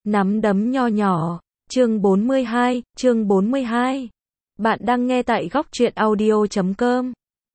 Nắm đấm nho nhỏ. Chương 42. Bạn đang nghe tại góc truyện audio.com.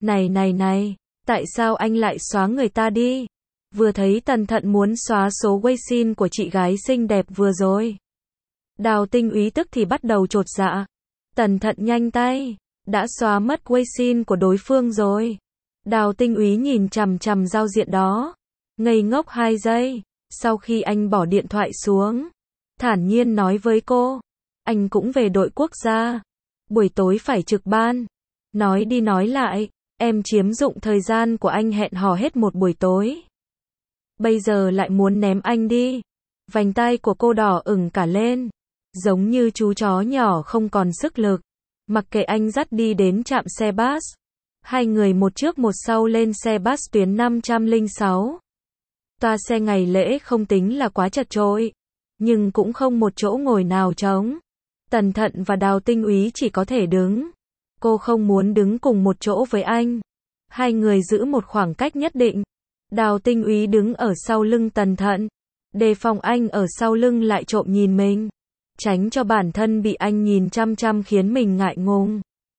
Này, tại sao anh lại xóa người ta đi? Vừa thấy Tần Thận muốn xóa số Weixin của chị gái xinh đẹp vừa rồi. Đào Tinh Úy tức thì bắt đầu chột dạ. Tần Thận nhanh tay, đã xóa mất Weixin của đối phương rồi. Đào Tinh Úy nhìn chằm chằm giao diện đó, ngây ngốc 2 giây, sau khi anh bỏ điện thoại xuống, thản nhiên nói với cô, anh cũng về đội quốc gia, buổi tối phải trực ban. Nói đi nói lại, em chiếm dụng thời gian của anh hẹn hò hết một buổi tối. Bây giờ lại muốn ném anh đi. Vành tai của cô đỏ ửng cả lên, giống như chú chó nhỏ không còn sức lực. Mặc kệ anh dắt đi đến trạm xe bus. Hai người một trước một sau lên xe bus tuyến 506. Toa xe ngày lễ không tính là quá chật chội, nhưng cũng không một chỗ ngồi nào trống. Tần Thận và Đào Tinh Úy chỉ có thể đứng. Cô không muốn đứng cùng một chỗ với anh. Hai người giữ một khoảng cách nhất định. Đào Tinh Úy đứng ở sau lưng Tần Thận, đề phòng anh ở sau lưng lại trộm nhìn mình, tránh cho bản thân bị anh nhìn chăm chăm khiến mình ngại ngùng.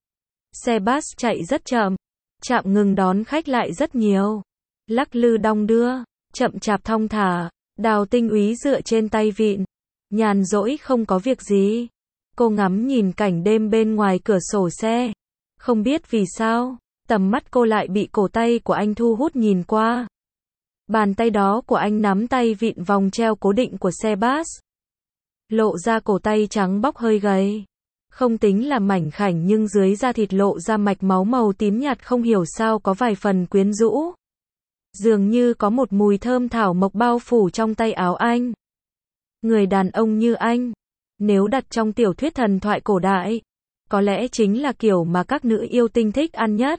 Xe bus chạy rất chậm, trạm ngừng đón khách lại rất nhiều, lắc lư đong đưa, chậm chạp thong thả. Đào Tinh Úy dựa trên tay vịn, nhàn rỗi không có việc gì. Cô ngắm nhìn cảnh đêm bên ngoài cửa sổ xe. Không biết vì sao, tầm mắt cô lại bị cổ tay của anh thu hút nhìn qua. Bàn tay đó của anh nắm tay vịn vòng treo cố định của xe bus, lộ ra cổ tay trắng bóc hơi gầy. Không tính là mảnh khảnh nhưng dưới da thịt lộ ra mạch máu màu tím nhạt không hiểu sao có vài phần quyến rũ. Dường như có một mùi thơm thảo mộc bao phủ trong tay áo anh. Người đàn ông như anh, nếu đặt trong tiểu thuyết thần thoại cổ đại, có lẽ chính là kiểu mà các nữ yêu tinh thích ăn nhất.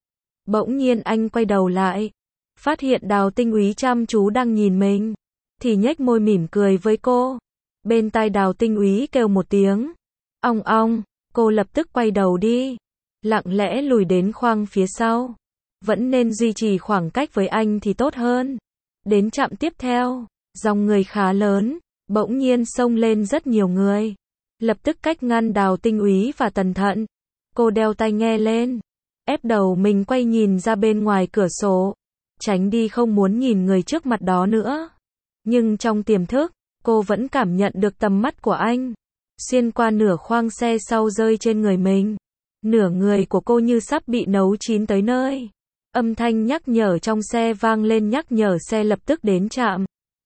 Bỗng nhiên anh quay đầu lại, phát hiện Đào Tinh Úy chăm chú đang nhìn mình, thì nhếch môi mỉm cười với cô. Bên tai Đào Tinh Úy kêu một tiếng, ong ong, cô lập tức quay đầu đi, lặng lẽ lùi đến khoang phía sau. Vẫn nên duy trì khoảng cách với anh thì tốt hơn. Đến trạm tiếp theo, dòng người khá lớn, bỗng nhiên xông lên rất nhiều người, lập tức cách ngăn Đào Tinh Úy và Tần Thận. Cô đeo tai nghe lên, ép đầu mình quay nhìn ra bên ngoài cửa sổ, tránh đi không muốn nhìn người trước mặt đó nữa. Nhưng trong tiềm thức, cô vẫn cảm nhận được tầm mắt của anh, xuyên qua nửa khoang xe sau rơi trên người mình. Nửa người của cô như sắp bị nấu chín tới nơi. Âm thanh nhắc nhở trong xe vang lên nhắc nhở xe lập tức đến trạm.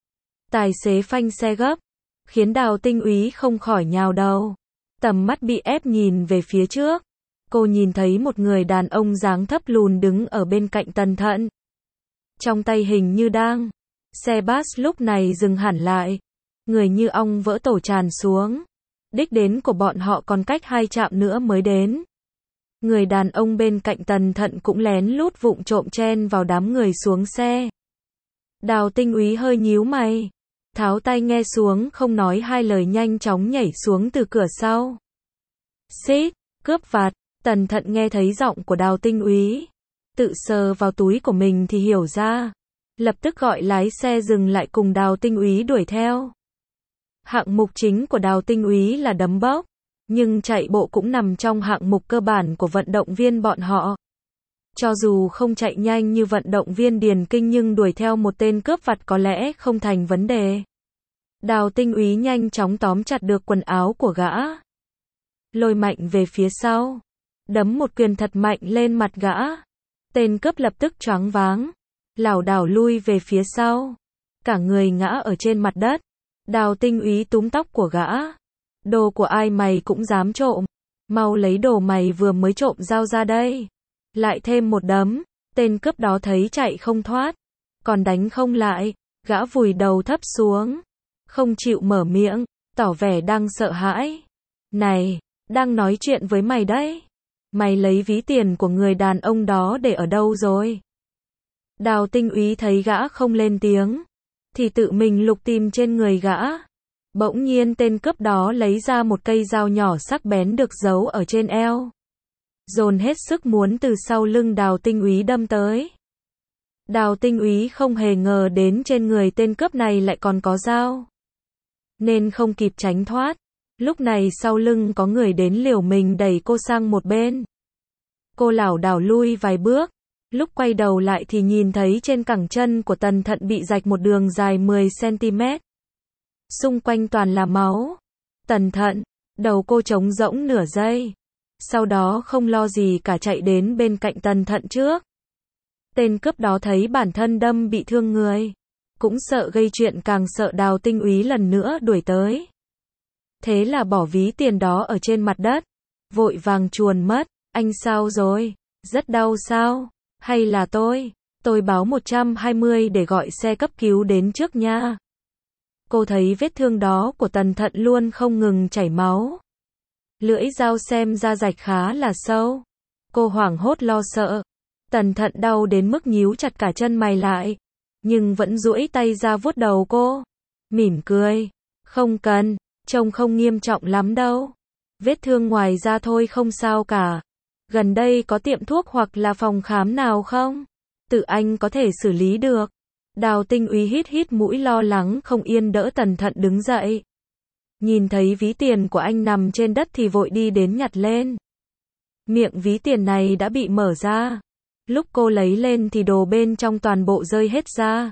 Tài xế phanh xe gấp, khiến Đào Tinh Úy không khỏi nhào đầu. Tầm mắt bị ép nhìn về phía trước. Cô nhìn thấy một người đàn ông dáng thấp lùn đứng ở bên cạnh Tần Thận. Trong tay hình như đang. Xe bus lúc này dừng hẳn lại. Người như ong vỡ tổ tràn xuống. Đích đến của bọn họ còn cách 2 trạm nữa mới đến. Người đàn ông bên cạnh Tần Thận cũng lén lút vụng trộm chen vào đám người xuống xe. Đào Tinh Úy hơi nhíu mày, tháo tai nghe xuống không nói hai lời nhanh chóng nhảy xuống từ cửa sau. Xít, cướp vặt. Tần Thận nghe thấy giọng của Đào Tinh Úy, tự sờ vào túi của mình thì hiểu ra, lập tức gọi lái xe dừng lại cùng Đào Tinh Úy đuổi theo. Hạng mục chính của Đào Tinh Úy là đấm bốc, nhưng chạy bộ cũng nằm trong hạng mục cơ bản của vận động viên bọn họ. Cho dù không chạy nhanh như vận động viên điền kinh nhưng đuổi theo một tên cướp vặt có lẽ không thành vấn đề. Đào Tinh Úy nhanh chóng tóm chặt được quần áo của gã, lôi mạnh về phía sau, đấm một quyền thật mạnh lên mặt gã. Tên cướp lập tức choáng váng, lảo đảo lui về phía sau, cả người ngã ở trên mặt đất. Đào Tinh Úy túm tóc của gã. Đồ của ai mày cũng dám trộm, mau lấy đồ mày vừa mới trộm giao ra đây. Lại thêm một đấm. Tên cướp đó thấy chạy không thoát, còn đánh không lại, gã vùi đầu thấp xuống, không chịu mở miệng, tỏ vẻ đang sợ hãi. Này, đang nói chuyện với mày đấy. Mày lấy ví tiền của người đàn ông đó để ở đâu rồi? Đào Tinh Úy thấy gã không lên tiếng, thì tự mình lục tìm trên người gã. Bỗng nhiên tên cướp đó lấy ra một cây dao nhỏ sắc bén được giấu ở trên eo, dồn hết sức muốn từ sau lưng Đào Tinh Úy đâm tới. Đào Tinh Úy không hề ngờ đến trên người tên cướp này lại còn có dao. nên không kịp tránh thoát. Lúc này sau lưng có người đến liều mình đẩy cô sang một bên. Cô lảo đảo lui vài bước, lúc quay đầu lại thì nhìn thấy trên cẳng chân của Tần Thận bị rạch một đường dài 10 cm. Xung quanh toàn là máu. Tần Thận, đầu cô trống rỗng nửa giây. Sau đó không lo gì cả chạy đến bên cạnh Tần Thận trước. Tên cướp đó thấy bản thân đâm bị thương người, cũng sợ gây chuyện càng sợ Đào Tinh Úy lần nữa đuổi tới. Thế là bỏ ví tiền đó ở trên mặt đất, vội vàng chuồn mất. Anh sao rồi? Rất đau sao? Hay là tôi báo 120 để gọi xe cấp cứu đến trước nha. Cô thấy vết thương đó của Tần Thận luôn không ngừng chảy máu. Lưỡi dao xem ra rạch khá là sâu. Cô hoảng hốt lo sợ. Tần Thận đau đến mức nhíu chặt cả chân mày lại, nhưng vẫn duỗi tay ra vuốt đầu cô. Mỉm cười. Không cần, trông không nghiêm trọng lắm đâu. Vết thương ngoài da thôi không sao cả. Gần đây có tiệm thuốc hoặc là phòng khám nào không? Tự anh có thể xử lý được. Đào Tinh Úy hít hít mũi lo lắng không yên đỡ Tần Thận đứng dậy. Nhìn thấy ví tiền của anh nằm trên đất thì vội đi đến nhặt lên. Miệng ví tiền này đã bị mở ra. Lúc cô lấy lên thì đồ bên trong toàn bộ rơi hết ra.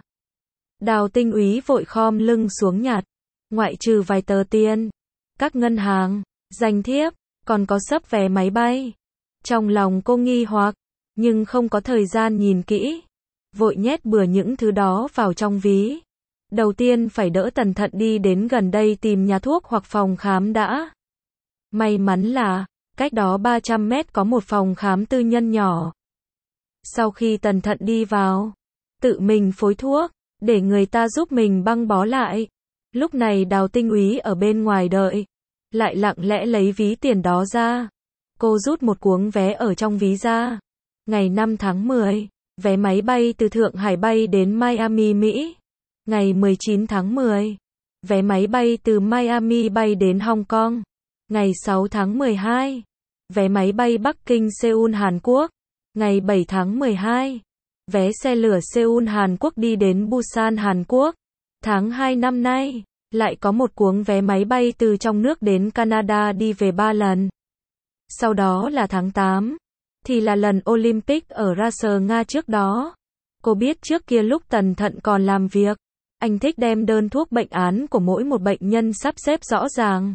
Đào Tinh Úy vội khom lưng xuống nhặt. Ngoại trừ vài tờ tiền, các ngân hàng, danh thiếp, còn có xấp vé máy bay. Trong lòng cô nghi hoặc, nhưng không có thời gian nhìn kỹ. Vội nhét bừa những thứ đó vào trong ví. Đầu tiên phải đỡ Tần Thận đi đến gần đây tìm nhà thuốc hoặc phòng khám đã. May mắn là, cách đó 300 mét có một phòng khám tư nhân nhỏ. Sau khi Tần Thận đi vào, tự mình phối thuốc, để người ta giúp mình băng bó lại. Lúc này Đào Tinh Úy ở bên ngoài đợi, lại lặng lẽ lấy ví tiền đó ra. Cô rút một cuống vé ở trong ví ra. Ngày 5 tháng 10, vé máy bay từ Thượng Hải bay đến Miami, Mỹ. Ngày 19 tháng 10, vé máy bay từ Miami bay đến Hong Kong. Ngày 6 tháng 12, vé máy bay Bắc Kinh Seoul Hàn Quốc. Ngày 7 tháng 12, vé xe lửa Seoul Hàn Quốc đi đến Busan Hàn Quốc. Tháng 2 năm nay, lại có một cuống vé máy bay từ trong nước đến Canada đi về 3 lần. Sau đó là tháng 8, thì là lần Olympic ở Russia Nga trước đó. Cô biết trước kia lúc Tần Thận còn làm việc, anh thích đem đơn thuốc bệnh án của mỗi một bệnh nhân sắp xếp rõ ràng.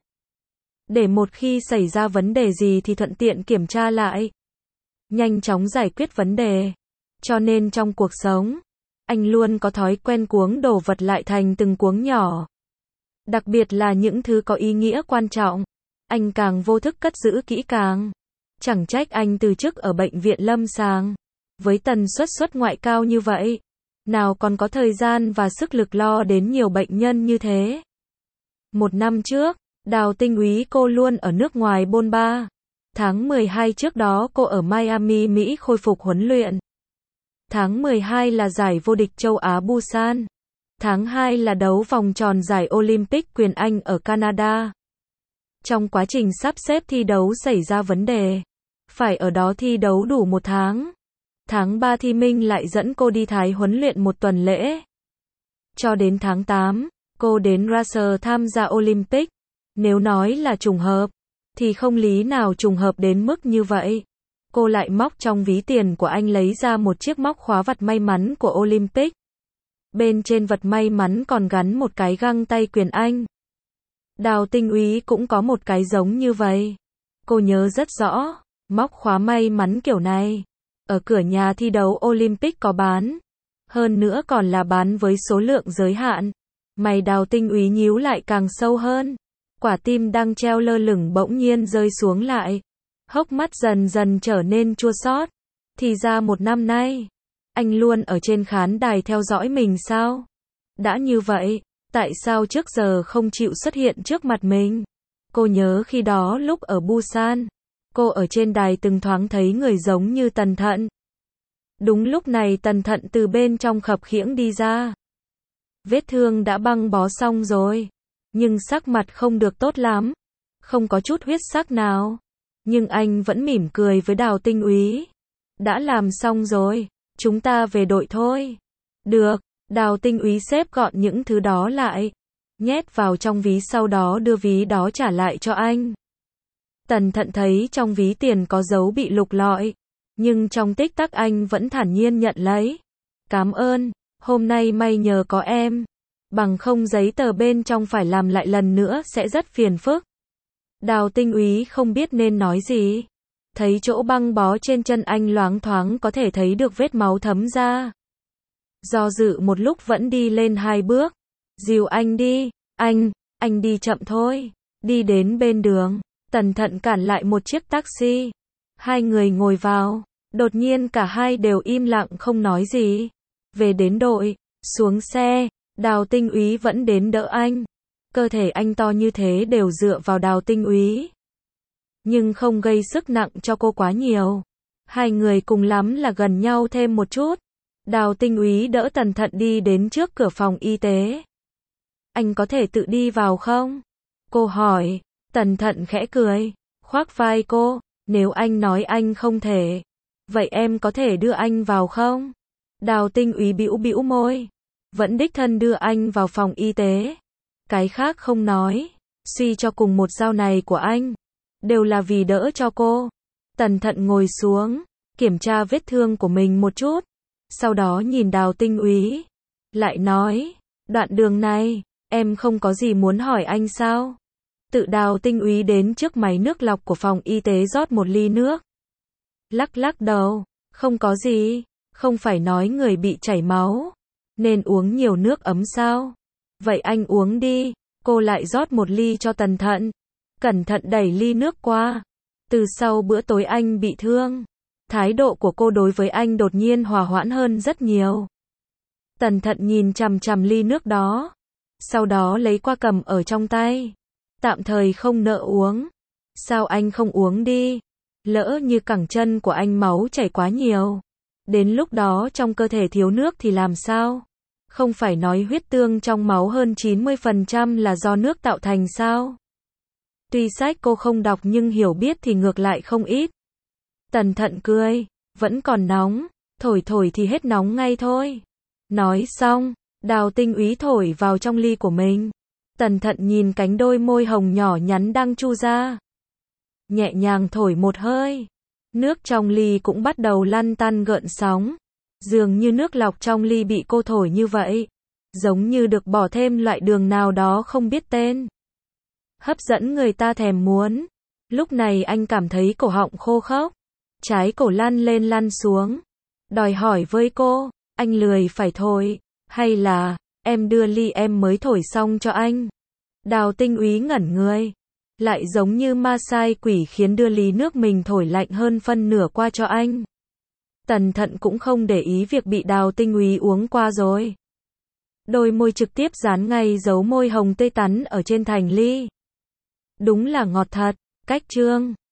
Để một khi xảy ra vấn đề gì thì thuận tiện kiểm tra lại. Nhanh chóng giải quyết vấn đề. Cho nên trong cuộc sống, anh luôn có thói quen cuống đồ vật lại thành từng cuống nhỏ. Đặc biệt là những thứ có ý nghĩa quan trọng, anh càng vô thức cất giữ kỹ càng. Chẳng trách anh từ chức ở bệnh viện lâm sàng. Với tần suất xuất ngoại cao như vậy, nào còn có thời gian và sức lực lo đến nhiều bệnh nhân như thế. Một năm trước, Đào Tinh Úy cô luôn ở nước ngoài bôn ba. Tháng 12 trước đó cô ở Miami, Mỹ khôi phục huấn luyện. Tháng 12 là giải vô địch châu Á Busan. Tháng 2 là đấu vòng tròn giải Olympic quyền Anh ở Canada. Trong quá trình sắp xếp thi đấu xảy ra vấn đề. Phải ở đó thi đấu đủ 1 tháng. Tháng 3 thì Minh lại dẫn cô đi Thái huấn luyện 1 tuần lễ. Cho đến tháng 8, cô đến Russia tham gia Olympic. Nếu nói là trùng hợp, thì không lý nào trùng hợp đến mức như vậy. Cô lại móc trong ví tiền của anh lấy ra một chiếc móc khóa vật may mắn của Olympic. Bên trên vật may mắn còn gắn một cái găng tay quyền Anh. Đào Tinh Úy cũng có một cái giống như vậy. Cô nhớ rất rõ, móc khóa may mắn kiểu này, ở cửa nhà thi đấu Olympic có bán. Hơn nữa còn là bán với số lượng giới hạn. Mày Đào Tinh Úy nhíu lại càng sâu hơn. Quả tim đang treo lơ lửng bỗng nhiên rơi xuống lại. Hốc mắt dần dần trở nên chua xót. Thì ra 1 năm nay, anh luôn ở trên khán đài theo dõi mình sao? Đã như vậy, tại sao trước giờ không chịu xuất hiện trước mặt mình? Cô nhớ khi đó lúc ở Busan, cô ở trên đài từng thoáng thấy người giống như Tần Thận. Đúng lúc này Tần Thận từ bên trong khập khiễng đi ra. Vết thương đã băng bó xong rồi, nhưng sắc mặt không được tốt lắm, không có chút huyết sắc nào. Nhưng anh vẫn mỉm cười với Đào Tinh Úy. Đã làm xong rồi, chúng ta về đội thôi. Được, Đào Tinh Úy xếp gọn những thứ đó lại. nhét vào trong ví sau đó đưa ví đó trả lại cho anh. Tần Thận thấy trong ví tiền có dấu bị lục lọi, nhưng trong tích tắc anh vẫn thản nhiên nhận lấy. Cảm ơn, hôm nay may nhờ có em, bằng không giấy tờ bên trong phải làm lại lần nữa sẽ rất phiền phức. Đào Tinh Úy không biết nên nói gì. Thấy chỗ băng bó trên chân anh loáng thoáng có thể thấy được vết máu thấm ra. Do dự một lúc vẫn đi lên 2 bước. Dìu anh đi, anh đi chậm thôi. Đi đến bên đường, Tần Thận cản lại một chiếc taxi. 2 người ngồi vào, đột nhiên cả hai đều im lặng không nói gì. Về đến đội, xuống xe, Đào Tinh Úy vẫn đến đỡ anh. Cơ thể anh to như thế đều dựa vào Đào Tinh Úy, nhưng không gây sức nặng cho cô quá nhiều. 2 người cùng lắm là gần nhau thêm một chút. Đào Tinh Úy đỡ Tần Thận đi đến trước cửa phòng y tế. Anh có thể tự đi vào không? Cô hỏi. Tần Thận khẽ cười, khoác vai cô. Nếu anh nói anh không thể, vậy em có thể đưa anh vào không? Đào Tinh Úy bĩu bĩu môi. Vẫn đích thân đưa anh vào phòng y tế. Cái khác không nói. Suy cho cùng một dao này của anh đều là vì đỡ cho cô. Tần Thận ngồi xuống, kiểm tra vết thương của mình một chút. Sau đó nhìn Đào Tinh Úy, lại nói, đoạn đường này, em không có gì muốn hỏi anh sao? Tự Đào Tinh Úy đến trước máy nước lọc của phòng y tế rót một ly nước. Lắc lắc đầu, không có gì, không phải nói người bị chảy máu, nên uống nhiều nước ấm sao? Vậy anh uống đi, cô lại rót một ly cho Tần Thận. Cẩn thận đẩy ly nước qua. Từ sau bữa tối anh bị thương, thái độ của cô đối với anh đột nhiên hòa hoãn hơn rất nhiều. Tần Thận nhìn chằm chằm ly nước đó, sau đó lấy qua cầm ở trong tay. Tạm thời không nỡ uống. Sao anh không uống đi? Lỡ như cẳng chân của anh máu chảy quá nhiều, đến lúc đó trong cơ thể thiếu nước thì làm sao? Không phải nói huyết tương trong máu hơn 90% là do nước tạo thành sao? Tuy sách cô không đọc nhưng hiểu biết thì ngược lại không ít. Tần Thận cười, vẫn còn nóng, thổi thổi thì hết nóng ngay thôi. Nói xong, Đào Tinh Úy thổi vào trong ly của mình. Tần Thận nhìn cánh đôi môi hồng nhỏ nhắn đang chu ra. Nhẹ nhàng thổi một hơi. Nước trong ly cũng bắt đầu lăn tăn gợn sóng. Dường như nước lọc trong ly bị cô thổi như vậy. Giống như được bỏ thêm loại đường nào đó không biết tên. Hấp dẫn người ta thèm muốn. Lúc này anh cảm thấy cổ họng khô khốc. Trái cổ lăn lên lăn xuống. Đòi hỏi với cô, anh lười phải thổi, hay là, em đưa ly em mới thổi xong cho anh. Đào Tinh Úy ngẩn người. Lại giống như ma sai quỷ khiến đưa ly nước mình thổi lạnh hơn phân nửa qua cho anh. Tần Thận cũng không để ý việc bị Đào Tinh Úy uống qua rồi. Đôi môi trực tiếp dán ngay dấu môi hồng tươi tắn ở trên thành ly. Đúng là ngọt thật. Cách chương